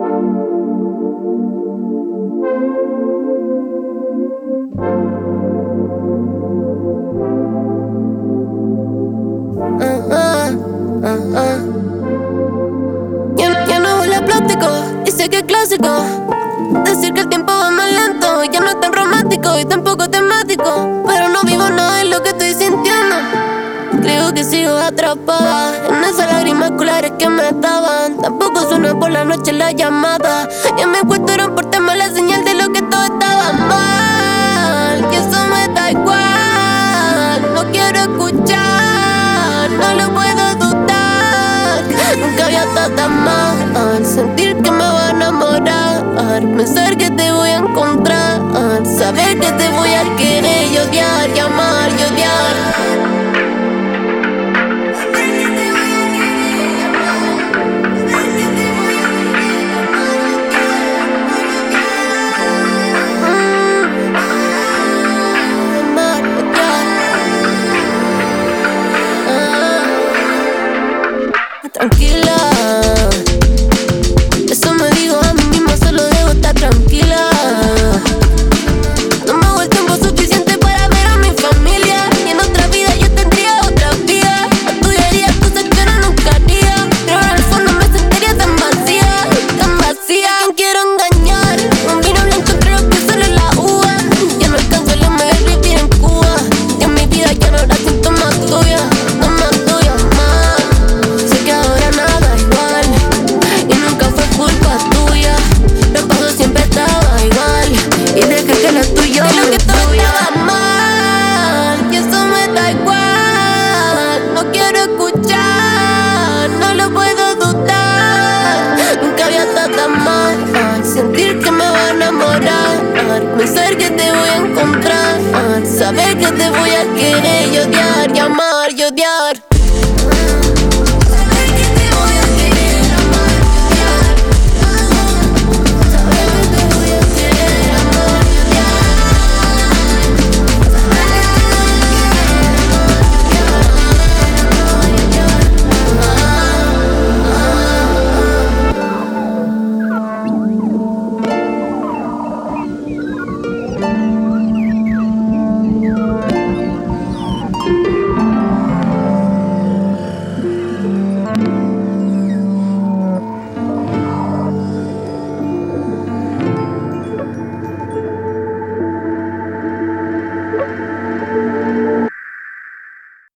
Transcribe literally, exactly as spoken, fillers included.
Dice que es clásico decir que el tiempo va más lento. Ya no es tan romántico y tampoco temático, pero no vivo nada de lo que estoy sintiendo. Creo que sigo atrapada en esas lágrimas culares que me estaban. Tampoco suena por la noche la llamada. Y en mi cuarto eran por tema la señal de lo que todo estaba mal. Y eso me da igual, no quiero escuchar, no lo puedo dudar. Nunca había estado tan mal, sentir que me voy a enamorar, pensar que te voy a encontrar, saber que te voy a querer y odiar, y amar y odiar. Tranquila, eso me digo a mí misma, solo debo estar tranquila. No me hago el tiempo suficiente para ver a mi familia, y en otra vida yo tendría otra vida. Estudiaría cosas que no nunca haría, pero en el fondo me sentiría tan vacía, tan vacía. ¿Quién quiero engañar? Un vino blanco creo que solo es la uva. Ya no alcanzo el M de vivir en Cuba, y en mi vida ya no habrá síntomas tuyas, no más tuyas más. Sé que ahora nada igual, y nunca fue culpa tuya. Lo pasó siempre estaba igual, y dejé que lo tuyo de lo que todo estaba mal. Y eso me da igual, no quiero escuchar, no lo puedo dudar. Nunca había estado tan mal, sentir que me voy a enamorar, pensar que te voy a encontrar, saber que te voy a querer y odiar, y amar y odiar.